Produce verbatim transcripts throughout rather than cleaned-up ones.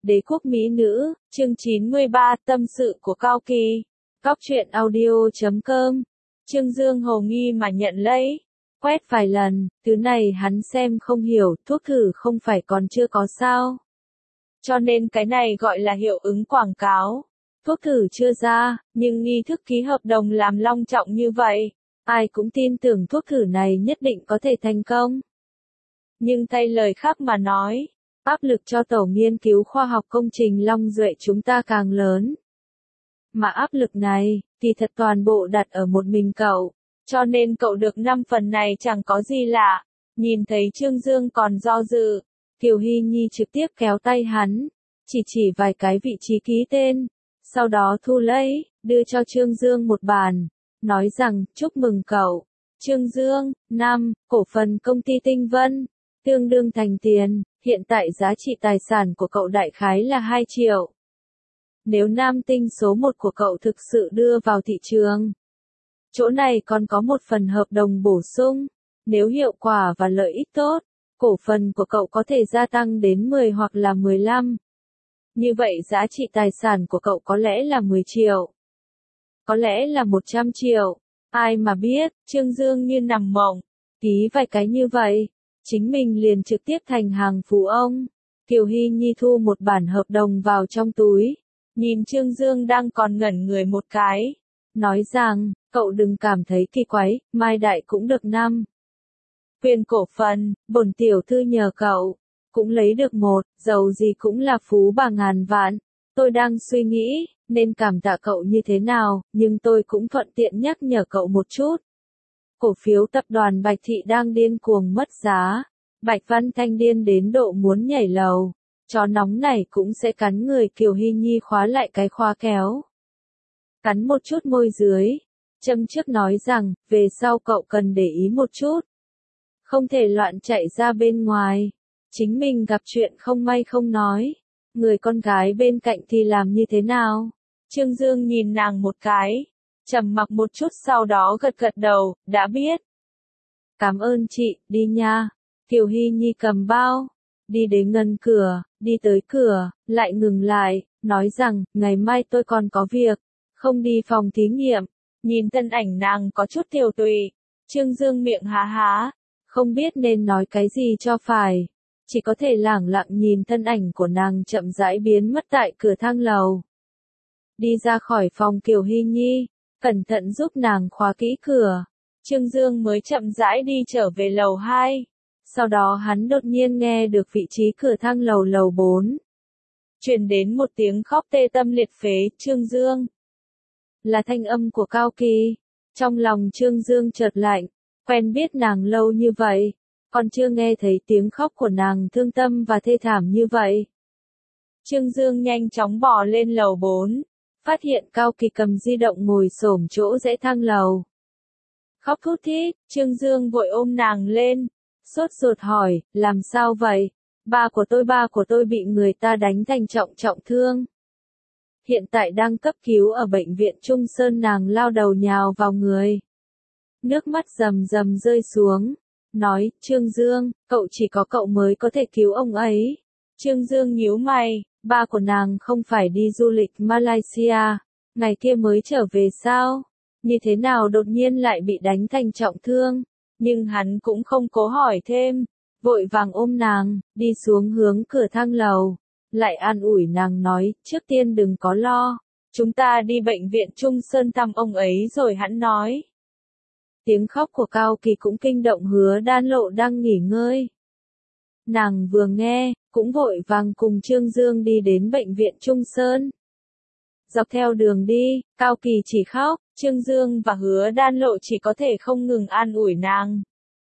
Đế quốc mỹ nữ, chương chín mươi ba, tâm sự của Cao Kỳ. Góc truyện audio chấm com. Trương Dương hồ nghi mà nhận lấy. Quét vài lần, thứ này hắn xem không hiểu, thuốc thử không phải còn chưa có sao. Cho nên cái này gọi là hiệu ứng quảng cáo. Thuốc thử chưa ra, nhưng nghi thức ký hợp đồng làm long trọng như vậy. Ai cũng tin tưởng thuốc thử này nhất định có thể thành công. Nhưng thay lời khác mà nói, áp lực cho tổ nghiên cứu khoa học công trình Long Duệ chúng ta càng lớn. Mà áp lực này, thì thật toàn bộ đặt ở một mình cậu, cho nên cậu được năm phần này chẳng có gì lạ. Nhìn thấy Trương Dương còn do dự, Kiều Hy Nhi trực tiếp kéo tay hắn, chỉ chỉ vài cái vị trí ký tên, sau đó thu lấy, đưa cho Trương Dương một bản, nói rằng, chúc mừng cậu, Trương Dương, năm, cổ phần công ty Tinh Vân, tương đương thành tiền, hiện tại giá trị tài sản của cậu đại khái là hai triệu. Nếu nam tinh số một của cậu thực sự đưa vào thị trường, chỗ này còn có một phần hợp đồng bổ sung, nếu hiệu quả và lợi ích tốt, cổ phần của cậu có thể gia tăng đến mười hoặc là mười lăm. Như vậy giá trị tài sản của cậu có lẽ là mười triệu. Có lẽ là một trăm triệu. Ai mà biết, Trương Dương như nằm mộng. Ký vài cái như vậy, chính mình liền trực tiếp thành hàng phú ông. Kiều Hy Nhi thu một bản hợp đồng vào trong túi. Nhìn Trương Dương đang còn ngẩn người một cái. Nói rằng, cậu đừng cảm thấy kỳ quái, mai đại cũng được năm. Quyền cổ phần, bổn tiểu thư nhờ cậu. Cũng lấy được một, dầu gì cũng là phú bà ngàn vạn. Tôi đang suy nghĩ, nên cảm tạ cậu như thế nào, nhưng tôi cũng thuận tiện nhắc nhở cậu một chút. Cổ phiếu tập đoàn Bạch Thị đang điên cuồng mất giá. Bạch Văn Thanh điên đến độ muốn nhảy lầu. Chó nóng này cũng sẽ cắn người. Kiều Hy Nhi khóa lại cái khóa kéo. Cắn một chút môi dưới. Châm trước nói rằng, về sau cậu cần để ý một chút. Không thể loạn chạy ra bên ngoài. Chính mình gặp chuyện không may không nói. Người con gái bên cạnh thì làm như thế nào? Trương Dương nhìn nàng một cái. Trầm mặc một chút sau đó gật gật đầu, đã biết. Cảm ơn chị, đi nha. Kiều Hy Nhi cầm bao. Đi đến ngân cửa, đi tới cửa, lại ngừng lại, nói rằng, ngày mai tôi còn có việc. Không đi phòng thí nghiệm. Nhìn thân ảnh nàng có chút tiều tụy. Trương Dương miệng há há. Không biết nên nói cái gì cho phải. Chỉ có thể lẳng lặng nhìn thân ảnh của nàng chậm rãi biến mất tại cửa thang lầu. Đi ra khỏi phòng Kiều Hy Nhi, cẩn thận giúp nàng khóa kỹ cửa. Trương Dương mới chậm rãi đi trở về lầu hai. Sau đó hắn đột nhiên nghe được vị trí cửa thang lầu lầu bốn. Truyền đến một tiếng khóc tê tâm liệt phế, Trương Dương. Là thanh âm của Cao Kỳ. Trong lòng Trương Dương chợt lạnh, quen biết nàng lâu như vậy. Còn chưa nghe thấy tiếng khóc của nàng thương tâm và thê thảm như vậy. Trương Dương nhanh chóng bò lên lầu bốn, phát hiện Cao Kỳ cầm di động ngồi xổm chỗ rẽ thang lầu. Khóc thút thít, Trương Dương vội ôm nàng lên, sốt ruột hỏi, làm sao vậy? Ba của tôi ba của tôi bị người ta đánh thành trọng trọng thương. Hiện tại đang cấp cứu ở bệnh viện Trung Sơn. Nàng lao đầu nhào vào người. Nước mắt rầm rầm rơi xuống. Nói, Trương Dương, cậu chỉ có cậu mới có thể cứu ông ấy. Trương Dương nhíu mày, ba của nàng không phải đi du lịch Malaysia, ngày kia mới trở về sao? Như thế nào đột nhiên lại bị đánh thành trọng thương? Nhưng hắn cũng không cố hỏi thêm, vội vàng ôm nàng, đi xuống hướng cửa thang lầu, lại an ủi nàng nói, trước tiên đừng có lo, chúng ta đi bệnh viện Trung Sơn thăm ông ấy rồi hắn nói. Tiếng khóc của Cao Kỳ cũng kinh động Hứa Đan Lộ đang nghỉ ngơi. Nàng vừa nghe, cũng vội vàng cùng Trương Dương đi đến bệnh viện Trung Sơn. Dọc theo đường đi, Cao Kỳ chỉ khóc, Trương Dương và Hứa Đan Lộ chỉ có thể không ngừng an ủi nàng.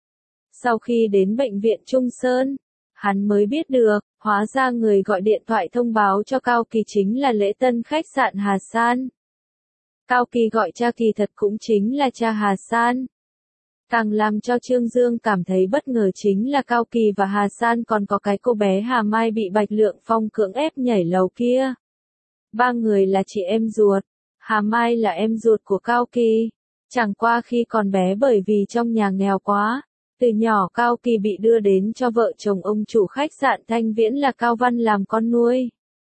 Sau khi đến bệnh viện Trung Sơn, hắn mới biết được, hóa ra người gọi điện thoại thông báo cho Cao Kỳ chính là lễ tân khách sạn Hà San. Cao Kỳ gọi cha kỳ thật cũng chính là cha Hà San. Càng làm cho Trương Dương cảm thấy bất ngờ chính là Cao Kỳ và Hà San còn có cái cô bé Hà Mai bị Bạch Lượng Phong cưỡng ép nhảy lầu kia. Ba người là chị em ruột. Hà Mai là em ruột của Cao Kỳ. Chẳng qua khi còn bé bởi vì trong nhà nghèo quá, từ nhỏ Cao Kỳ bị đưa đến cho vợ chồng ông chủ khách sạn Thanh Viễn là Cao Văn làm con nuôi.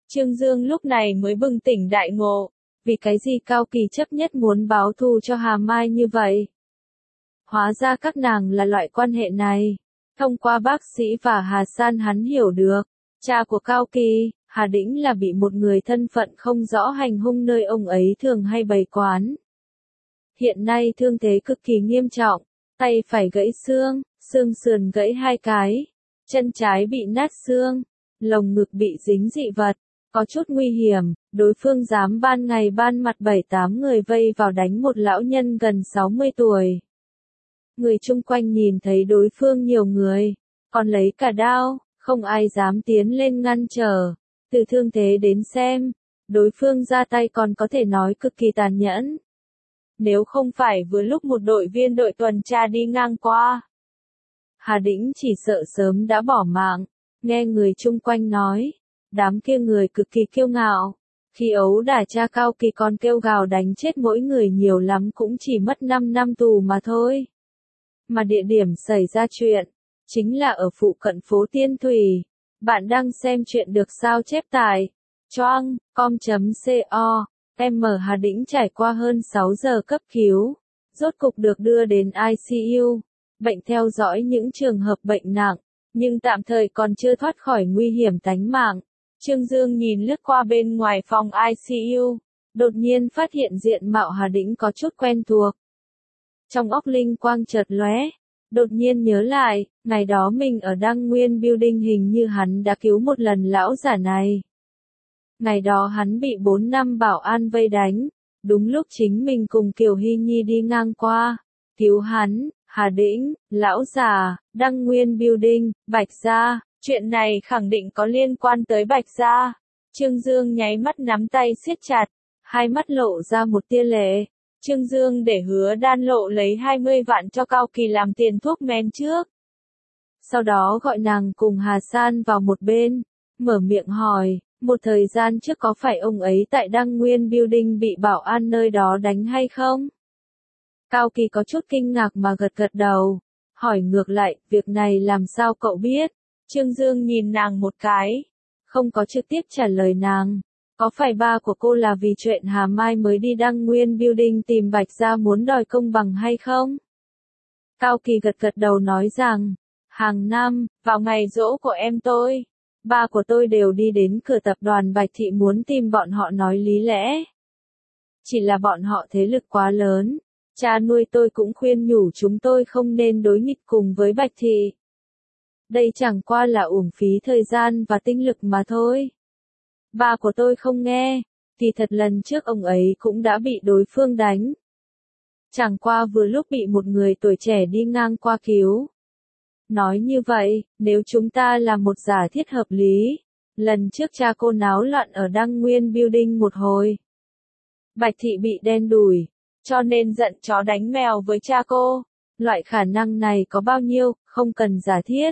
Trương Dương lúc này mới bừng tỉnh đại ngộ, vì cái gì Cao Kỳ chấp nhất muốn báo thù cho Hà Mai như vậy? Hóa ra các nàng là loại quan hệ này. Thông qua bác sĩ và Hà San hắn hiểu được, cha của Cao Kỳ, Hà Đĩnh là bị một người thân phận không rõ hành hung nơi ông ấy thường hay bày quán. Hiện nay thương thế cực kỳ nghiêm trọng, tay phải gãy xương, xương sườn gãy hai cái, chân trái bị nát xương, lồng ngực bị dính dị vật, có chút nguy hiểm, đối phương dám ban ngày ban mặt bảy tám người vây vào đánh một lão nhân gần sáu mươi tuổi. Người chung quanh nhìn thấy đối phương nhiều người, còn lấy cả đao, không ai dám tiến lên ngăn trở. Từ thương thế đến xem, đối phương ra tay còn có thể nói cực kỳ tàn nhẫn. Nếu không phải vừa lúc một đội viên đội tuần tra đi ngang qua, Hà Đĩnh chỉ sợ sớm đã bỏ mạng. Nghe người chung quanh nói, đám kia người cực kỳ kiêu ngạo. Khi ấu đả cha Cao Kỳ còn kêu gào đánh chết mỗi người nhiều lắm cũng chỉ mất năm năm tù mà thôi. Mà địa điểm xảy ra chuyện, chính là ở phụ cận phố Tiên Thủy. Bạn đang xem chuyện được sao chép tại choang com.co. em Hà Đĩnh trải qua hơn sáu giờ cấp cứu, rốt cục được đưa đến i xê u, bệnh theo dõi những trường hợp bệnh nặng, nhưng tạm thời còn chưa thoát khỏi nguy hiểm tánh mạng. Trương Dương nhìn lướt qua bên ngoài phòng i xê u, đột nhiên phát hiện diện mạo Hà Đĩnh có chút quen thuộc. Trong óc linh quang chợt lóe, đột nhiên nhớ lại, ngày đó mình ở Đăng Nguyên Building hình như hắn đã cứu một lần lão giả này. Ngày đó hắn bị bốn năm bảo an vây đánh, đúng lúc chính mình cùng Kiều Hy Nhi đi ngang qua, cứu hắn. Hà Đĩnh, lão già, Đăng Nguyên Building, Bạch Gia, chuyện này khẳng định có liên quan tới Bạch Gia. Trương Dương nháy mắt nắm tay siết chặt, hai mắt lộ ra một tia lệ. Trương Dương để Hứa Đan Lộ lấy hai mươi vạn cho Cao Kỳ làm tiền thuốc men trước. Sau đó gọi nàng cùng Hà San vào một bên, mở miệng hỏi, một thời gian trước có phải ông ấy tại Đăng Nguyên Building bị bảo an nơi đó đánh hay không? Cao Kỳ có chút kinh ngạc mà gật gật đầu, hỏi ngược lại, việc này làm sao cậu biết? Trương Dương nhìn nàng một cái, không có trực tiếp trả lời nàng. Có phải ba của cô là vì chuyện Hà Mai mới đi Đăng Nguyên Building tìm Bạch Gia muốn đòi công bằng hay không? Cao Kỳ gật gật đầu nói rằng, hàng năm, vào ngày giỗ của em tôi, ba của tôi đều đi đến cửa tập đoàn Bạch Thị muốn tìm bọn họ nói lý lẽ. Chỉ là bọn họ thế lực quá lớn. Cha nuôi tôi cũng khuyên nhủ chúng tôi không nên đối nghịch cùng với Bạch Thị. Đây chẳng qua là uổng phí thời gian và tinh lực mà thôi. Ba của tôi không nghe, thì thật lần trước ông ấy cũng đã bị đối phương đánh. Chẳng qua vừa lúc bị một người tuổi trẻ đi ngang qua cứu. Nói như vậy, nếu chúng ta làm một giả thiết hợp lý, lần trước cha cô náo loạn ở Đăng Nguyên Building một hồi. Bạch Thị bị đen đủi, cho nên giận chó đánh mèo với cha cô. Loại khả năng này có bao nhiêu, không cần giả thiết.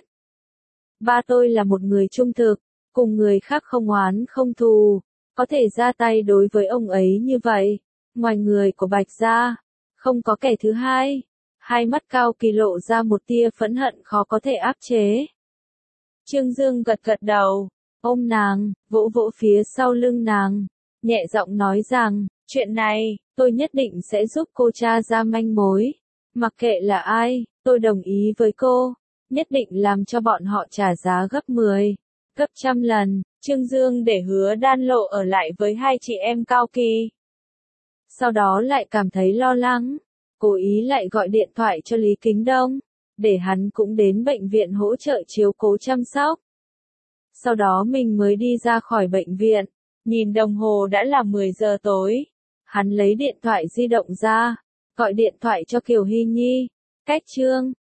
Ba tôi là một người trung thực, cùng người khác không oán không thù, có thể ra tay đối với ông ấy như vậy. Ngoài người của Bạch Gia, không có kẻ thứ hai. Hai mắt Cao Kỳ lộ ra một tia phẫn hận khó có thể áp chế. Trương Dương gật gật đầu, ôm nàng, vỗ vỗ phía sau lưng nàng, nhẹ giọng nói rằng, chuyện này, tôi nhất định sẽ giúp cô tra ra manh mối. Mặc kệ là ai, tôi đồng ý với cô, nhất định làm cho bọn họ trả giá gấp mười, gấp trăm lần. Trương Dương để Hứa Đan Lộ ở lại với hai chị em Cao Kỳ. Sau đó lại cảm thấy lo lắng, cố ý lại gọi điện thoại cho Lý Kính Đông, để hắn cũng đến bệnh viện hỗ trợ chiếu cố chăm sóc. Sau đó mình mới đi ra khỏi bệnh viện, nhìn đồng hồ đã là mười giờ tối. Hắn lấy điện thoại di động ra, gọi điện thoại cho Kiều Hy Nhi, cách Trương,